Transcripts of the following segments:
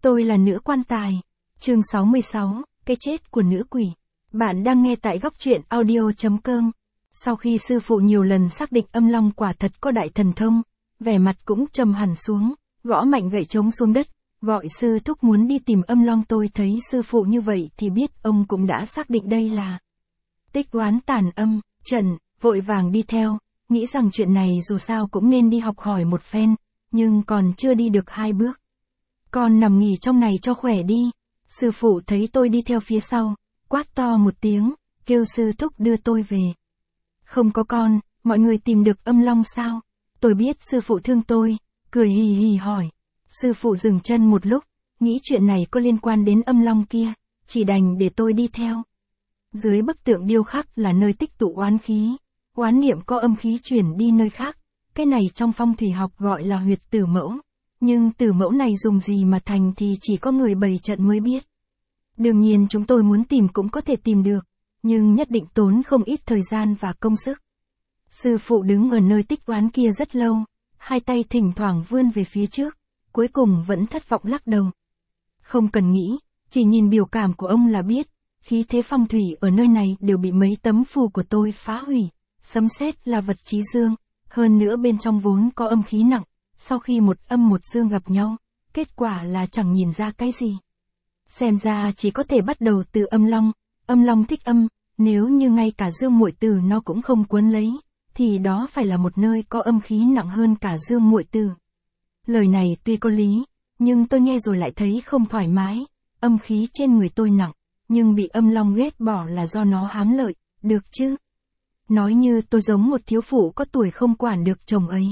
Tôi là nữ quan tài. Chương 66, cái chết của nữ quỷ. Bạn đang nghe tại góc truyện audio.com. Sau khi sư phụ nhiều lần xác định âm long quả thật có đại thần thông, vẻ mặt cũng trầm hẳn xuống, gõ mạnh gậy trống xuống đất, gọi sư thúc muốn đi tìm âm long. Tôi thấy sư phụ như vậy thì biết ông cũng đã xác định đây là tích oán tàn âm, trận, vội vàng đi theo, nghĩ rằng chuyện này dù sao cũng nên đi học hỏi một phen, nhưng còn chưa đi được 2 bước. Con nằm nghỉ trong này cho khỏe đi. Sư phụ thấy tôi đi theo phía sau, quát to một tiếng, kêu sư thúc đưa tôi về. Không có con, mọi người tìm được âm long sao? Tôi biết sư phụ thương tôi, cười hì hì hỏi. Sư phụ dừng chân một lúc, nghĩ chuyện này có liên quan đến âm long kia, chỉ đành để tôi đi theo. Dưới bức tượng điêu khắc là nơi tích tụ oán khí, oán niệm có âm khí chuyển đi nơi khác, cái này trong phong thủy học gọi là huyệt tử mẫu. Nhưng tử mẫu này dùng gì mà thành thì chỉ có người bày trận mới biết. Đương nhiên chúng tôi muốn tìm cũng có thể tìm được, nhưng nhất định tốn không ít thời gian và công sức. Sư phụ đứng ở nơi tích oán kia rất lâu, hai tay thỉnh thoảng vươn về phía trước, cuối cùng vẫn thất vọng lắc đầu. Không cần nghĩ, chỉ nhìn biểu cảm của ông là biết, khí thế phong thủy ở nơi này đều bị mấy tấm phù của tôi phá hủy. Sấm sét là vật chí dương, hơn nữa bên trong vốn có âm khí nặng. Sau khi một âm một dương gặp nhau, kết quả là chẳng nhìn ra cái gì. Xem ra chỉ có thể bắt đầu từ âm long thích âm, nếu như ngay cả dương muội tử nó cũng không cuốn lấy, thì đó phải là một nơi có âm khí nặng hơn cả dương muội tử. Lời này tuy có lý, nhưng tôi nghe rồi lại thấy không thoải mái, âm khí trên người tôi nặng, nhưng bị âm long ghét bỏ là do nó hám lợi, được chứ? Nói như tôi giống một thiếu phụ có tuổi không quản được chồng ấy.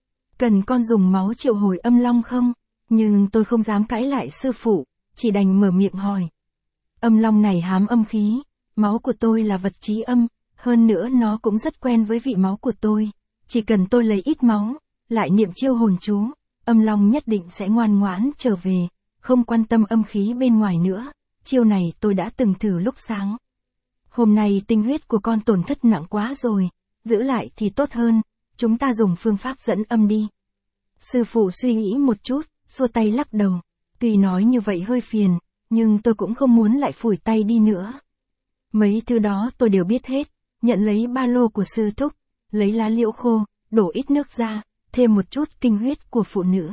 Cần con dùng máu triệu hồi âm long không? Nhưng tôi không dám cãi lại sư phụ, chỉ đành mở miệng hỏi. Âm long này hám âm khí, máu của tôi là vật chí âm, hơn nữa nó cũng rất quen với vị máu của tôi. Chỉ cần tôi lấy ít máu, lại niệm chiêu hồn chú, âm long nhất định sẽ ngoan ngoãn trở về, không quan tâm âm khí bên ngoài nữa. Chiêu này tôi đã từng thử lúc sáng. Hôm nay tinh huyết của con tổn thất nặng quá rồi, giữ lại thì tốt hơn, chúng ta dùng phương pháp dẫn âm đi. Sư phụ suy nghĩ một chút, xua tay lắc đầu. Tuy nói như vậy hơi phiền, nhưng tôi cũng không muốn lại phủi tay đi nữa. Mấy thứ đó tôi đều biết hết, nhận lấy ba lô của sư thúc, lấy lá liễu khô, đổ ít nước ra, thêm một chút tinh huyết của phụ nữ.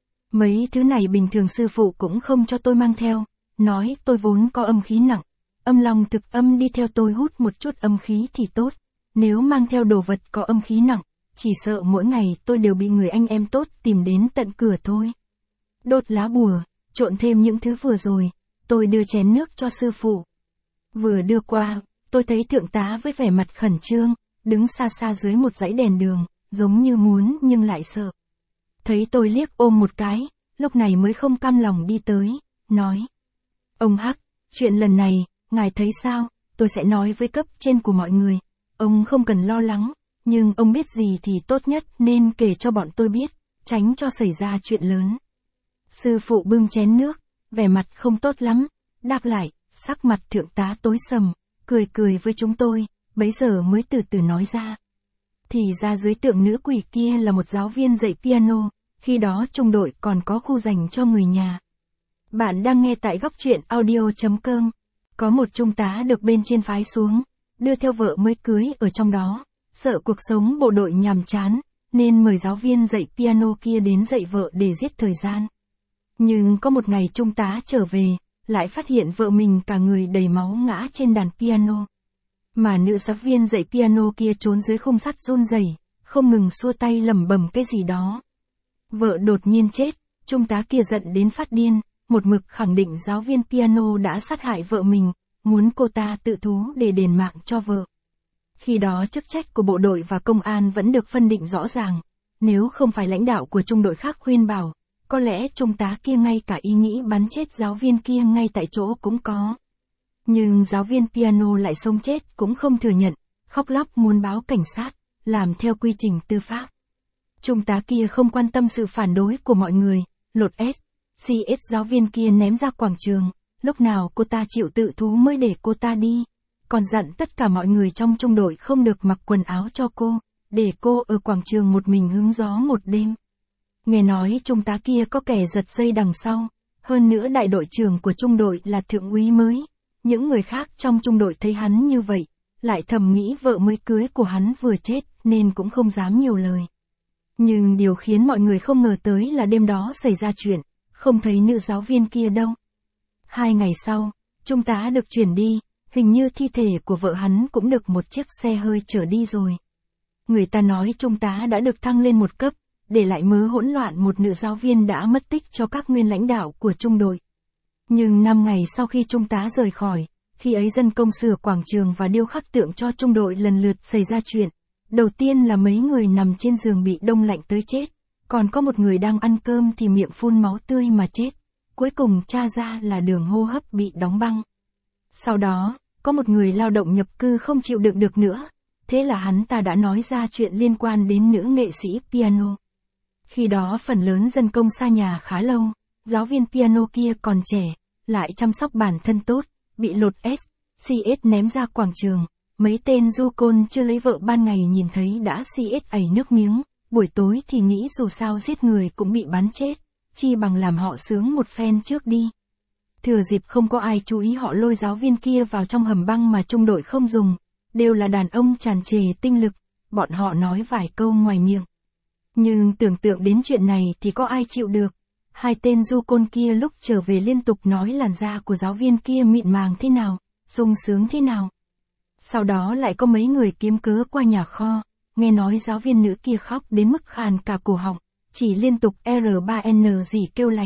Mấy thứ này bình thường sư phụ cũng không cho tôi mang theo, nói tôi vốn có âm khí nặng, âm long thực âm đi theo tôi hút một chút âm khí thì tốt, nếu mang theo đồ vật có âm khí nặng, chỉ sợ mỗi ngày tôi đều bị người anh em tốt tìm đến tận cửa thôi. Đốt lá bùa, trộn thêm những thứ vừa rồi, tôi đưa chén nước cho sư phụ. Vừa đưa qua, tôi thấy thượng tá với vẻ mặt khẩn trương, đứng xa xa dưới một dãy đèn đường, giống như muốn nhưng lại sợ. Thấy tôi liếc ôm một cái, lúc này mới không cam lòng đi tới, nói. Ông Hắc, chuyện lần này, ngài thấy sao, tôi sẽ nói với cấp trên của mọi người, ông không cần lo lắng. Nhưng ông biết gì thì tốt nhất nên kể cho bọn tôi biết, tránh cho xảy ra chuyện lớn. Sư phụ bưng chén nước, vẻ mặt không tốt lắm, đáp lại, sắc mặt thượng tá tối sầm, cười cười với chúng tôi, bấy giờ mới từ từ nói ra. Thì ra dưới tượng nữ quỷ kia là một giáo viên dạy piano, khi đó trung đội còn có khu dành cho người nhà. Bạn đang nghe tại góc truyện audio.com, có một trung tá được bên trên phái xuống, đưa theo vợ mới cưới ở trong đó. Sợ cuộc sống bộ đội nhàm chán, nên mời giáo viên dạy piano kia đến dạy vợ để giết thời gian. Nhưng có một ngày trung tá trở về, lại phát hiện vợ mình cả người đầy máu ngã trên đàn piano. Mà nữ giáo viên dạy piano kia trốn dưới khung sắt run rẩy, không ngừng xua tay lẩm bẩm cái gì đó. Vợ đột nhiên chết, trung tá kia giận đến phát điên, một mực khẳng định giáo viên piano đã sát hại vợ mình, muốn cô ta tự thú để đền mạng cho vợ. Khi đó chức trách của bộ đội và công an vẫn được phân định rõ ràng, nếu không phải lãnh đạo của trung đội khác khuyên bảo, có lẽ trung tá kia ngay cả ý nghĩ bắn chết giáo viên kia ngay tại chỗ cũng có. Nhưng giáo viên piano lại sống chết cũng không thừa nhận, khóc lóc muốn báo cảnh sát, làm theo quy trình tư pháp. Trung tá kia không quan tâm sự phản đối của mọi người, lột CS giáo viên kia ném ra quảng trường, lúc nào cô ta chịu tự thú mới để cô ta đi. Còn dặn tất cả mọi người trong trung đội không được mặc quần áo cho cô, để cô ở quảng trường một mình hứng gió một đêm. Nghe nói trung tá kia có kẻ giật dây đằng sau, Hơn nữa đại đội trưởng của trung đội là thượng úy mới. Những người khác trong trung đội thấy hắn như vậy, lại thầm nghĩ vợ mới cưới của hắn vừa chết nên cũng không dám nhiều lời. Nhưng điều khiến mọi người không ngờ tới là đêm đó xảy ra chuyện, không thấy nữ giáo viên kia đâu. 2 ngày sau, trung tá được chuyển đi, hình như thi thể của vợ hắn cũng được một chiếc xe hơi chở đi rồi. Người ta nói trung tá đã được thăng lên một cấp, để lại mớ hỗn loạn một nữ giáo viên đã mất tích cho các nguyên lãnh đạo của trung đội. Nhưng 5 ngày sau khi trung tá rời khỏi, khi ấy dân công sửa quảng trường và điêu khắc tượng cho trung đội lần lượt xảy ra chuyện. Đầu tiên là mấy người nằm trên giường bị đông lạnh tới chết, còn có một người đang ăn cơm thì miệng phun máu tươi mà chết. Cuối cùng tra ra là đường hô hấp bị đóng băng. Sau đó, có một người lao động nhập cư không chịu đựng được nữa, thế là hắn ta đã nói ra chuyện liên quan đến nữ nghệ sĩ piano. Khi đó phần lớn dân công xa nhà khá lâu, giáo viên piano kia còn trẻ, lại chăm sóc bản thân tốt, bị lột CS ném ra quảng trường. Mấy tên du côn chưa lấy vợ ban ngày nhìn thấy đã CS ẩy nước miếng, buổi tối thì nghĩ dù sao giết người cũng bị bắn chết, chi bằng làm họ sướng một phen trước đi. Thừa dịp không có ai chú ý họ lôi giáo viên kia vào trong hầm băng mà trung đội không dùng, đều là đàn ông tràn trề tinh lực, bọn họ nói vài câu ngoài miệng. Nhưng tưởng tượng đến chuyện này thì có ai chịu được. 2 tên du côn kia lúc trở về liên tục nói làn da của giáo viên kia mịn màng thế nào, sung sướng thế nào. Sau đó lại có mấy người kiếm cớ qua nhà kho, nghe nói giáo viên nữ kia khóc đến mức khàn cả cổ họng, chỉ liên tục R3N gì kêu lạnh.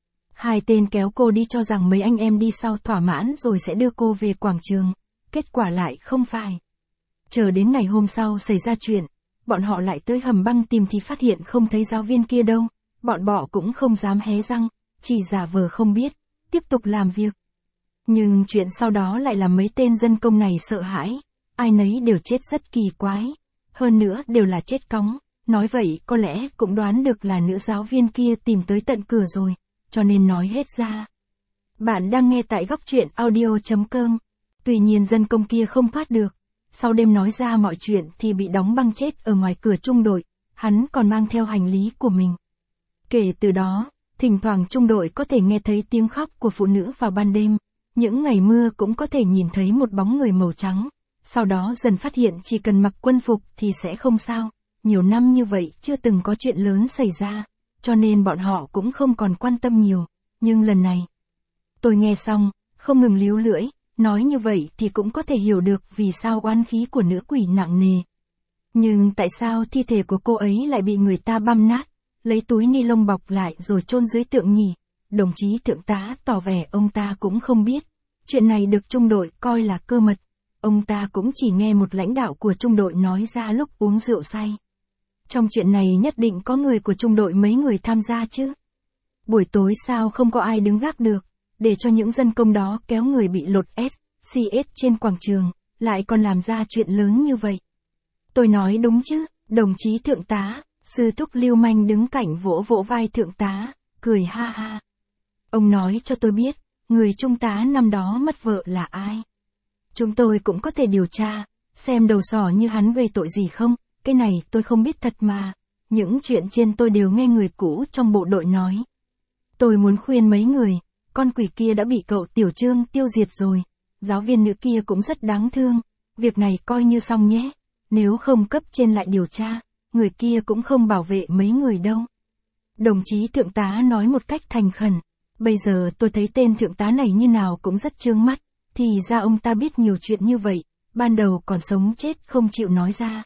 2 tên kéo cô đi cho rằng mấy anh em đi sau thỏa mãn rồi sẽ đưa cô về quảng trường, kết quả lại không phải. Chờ đến ngày hôm sau xảy ra chuyện, bọn họ lại tới hầm băng tìm thì phát hiện không thấy giáo viên kia đâu, bọn bọ cũng không dám hé răng, chỉ giả vờ không biết, tiếp tục làm việc. Nhưng chuyện sau đó lại làm mấy tên dân công này sợ hãi, ai nấy đều chết rất kỳ quái, hơn nữa đều là chết cóng, nói vậy có lẽ cũng đoán được là nữ giáo viên kia tìm tới tận cửa rồi, cho nên nói hết ra. Bạn đang nghe tại góc truyện audio.com, tuy nhiên dân công kia không thoát được, sau đêm nói ra mọi chuyện thì bị đóng băng chết ở ngoài cửa trung đội, hắn còn mang theo hành lý của mình. Kể từ đó, thỉnh thoảng trung đội có thể nghe thấy tiếng khóc của phụ nữ vào ban đêm. Những ngày mưa cũng có thể nhìn thấy một bóng người màu trắng, sau đó dần phát hiện chỉ cần mặc quân phục thì sẽ không sao, nhiều năm như vậy chưa từng có chuyện lớn xảy ra, cho nên bọn họ cũng không còn quan tâm nhiều, nhưng lần này. Tôi nghe xong, không ngừng líu lưỡi, nói như vậy thì cũng có thể hiểu được vì sao oán khí của nữ quỷ nặng nề. Nhưng tại sao thi thể của cô ấy lại bị người ta băm nát, lấy túi ni lông bọc lại rồi chôn dưới tượng nhỉ? Đồng chí thượng tá tỏ vẻ ông ta cũng không biết. Chuyện này được trung đội coi là cơ mật. Ông ta cũng chỉ nghe một lãnh đạo của trung đội nói ra lúc uống rượu say. Trong chuyện này nhất định có người của trung đội mấy người tham gia chứ. Buổi tối sao không có ai đứng gác được, để cho những dân công đó kéo người bị lột CS trên quảng trường, lại còn làm ra chuyện lớn như vậy. Tôi nói đúng chứ, đồng chí thượng tá, sư thúc lưu manh đứng cạnh vỗ vỗ vai thượng tá, cười ha ha. Ông nói cho tôi biết, người trung tá năm đó mất vợ là ai. Chúng tôi cũng có thể điều tra, xem đầu sỏ như hắn gây tội gì không, cái này tôi không biết thật mà. Những chuyện trên tôi đều nghe người cũ trong bộ đội nói. Tôi muốn khuyên mấy người, con quỷ kia đã bị cậu Tiểu Trương tiêu diệt rồi, giáo viên nữ kia cũng rất đáng thương, việc này coi như xong nhé, nếu không cấp trên lại điều tra, người kia cũng không bảo vệ mấy người đâu. Đồng chí thượng tá nói một cách thành khẩn. Bây giờ tôi thấy tên thượng tá này như nào cũng rất chướng mắt, thì ra ông ta biết nhiều chuyện như vậy, ban đầu còn sống chết không chịu nói ra.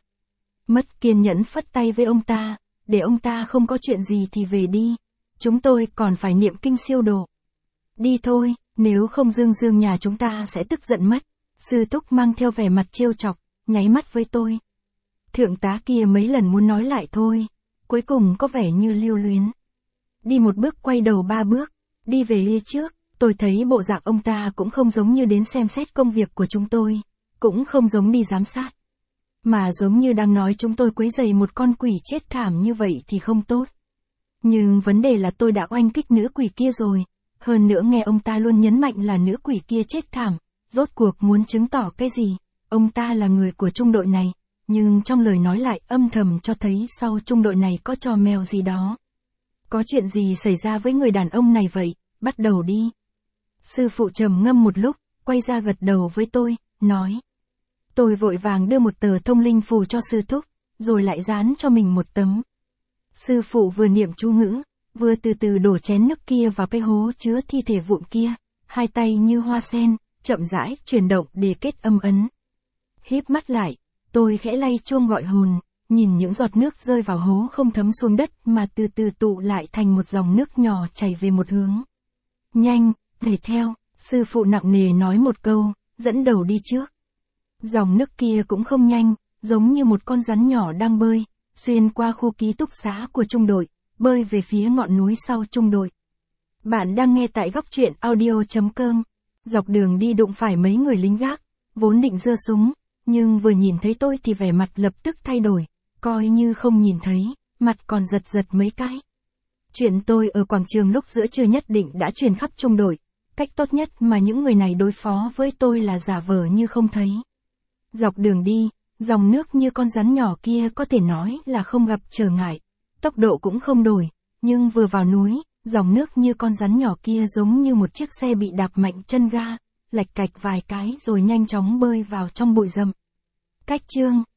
Mất kiên nhẫn phất tay với ông ta, để ông ta không có chuyện gì thì về đi, chúng tôi còn phải niệm kinh siêu độ. Đi thôi, nếu không Dương Dương nhà chúng ta sẽ tức giận mất. Sư thúc mang theo vẻ mặt trêu chọc, nháy mắt với tôi. Thượng tá kia mấy lần muốn nói lại thôi, cuối cùng có vẻ như lưu luyến. Đi một bước quay đầu 3 bước. Đi về phía trước, tôi thấy bộ dạng ông ta cũng không giống như đến xem xét công việc của chúng tôi, cũng không giống đi giám sát. Mà giống như đang nói chúng tôi quấy rầy một con quỷ chết thảm như vậy thì không tốt. Nhưng vấn đề là tôi đã oanh kích nữ quỷ kia rồi, hơn nữa nghe ông ta luôn nhấn mạnh là nữ quỷ kia chết thảm, rốt cuộc muốn chứng tỏ cái gì, ông ta là người của trung đội này, nhưng trong lời nói lại âm thầm cho thấy sau trung đội này có trò mèo gì đó. Có chuyện gì xảy ra với người đàn ông này vậy, bắt đầu đi. Sư phụ trầm ngâm một lúc, quay ra gật đầu với tôi, nói. Tôi vội vàng đưa một tờ thông linh phù cho sư thúc, rồi lại dán cho mình một tấm. Sư phụ vừa niệm chú ngữ, vừa từ từ đổ chén nước kia vào cái hố chứa thi thể vụn kia, hai tay như hoa sen, chậm rãi chuyển động để kết âm ấn. Híp mắt lại, tôi khẽ lay chuông gọi hồn, nhìn những giọt nước rơi vào hố không thấm xuống đất mà từ từ tụ lại thành một dòng nước nhỏ chảy về một hướng. Nhanh, đẩy theo, sư phụ nặng nề nói một câu, dẫn đầu đi trước. Dòng nước kia cũng không nhanh, giống như một con rắn nhỏ đang bơi, xuyên qua khu ký túc xá của trung đội, bơi về phía ngọn núi sau trung đội. Bạn đang nghe tại góc truyện audio.com. Dọc đường đi đụng phải mấy người lính gác, vốn định giơ súng, nhưng vừa nhìn thấy tôi thì vẻ mặt lập tức thay đổi, coi như không nhìn thấy, mặt còn giật giật mấy cái. Chuyện tôi ở quảng trường lúc giữa trưa nhất định đã truyền khắp trung đội, cách tốt nhất mà những người này đối phó với tôi là giả vờ như không thấy. Dọc đường đi, dòng nước như con rắn nhỏ kia có thể nói là không gặp trở ngại, tốc độ cũng không đổi, nhưng vừa vào núi, dòng nước như con rắn nhỏ kia giống như một chiếc xe bị đạp mạnh chân ga, lạch cạch vài cái rồi nhanh chóng bơi vào trong bụi rậm. Cách chương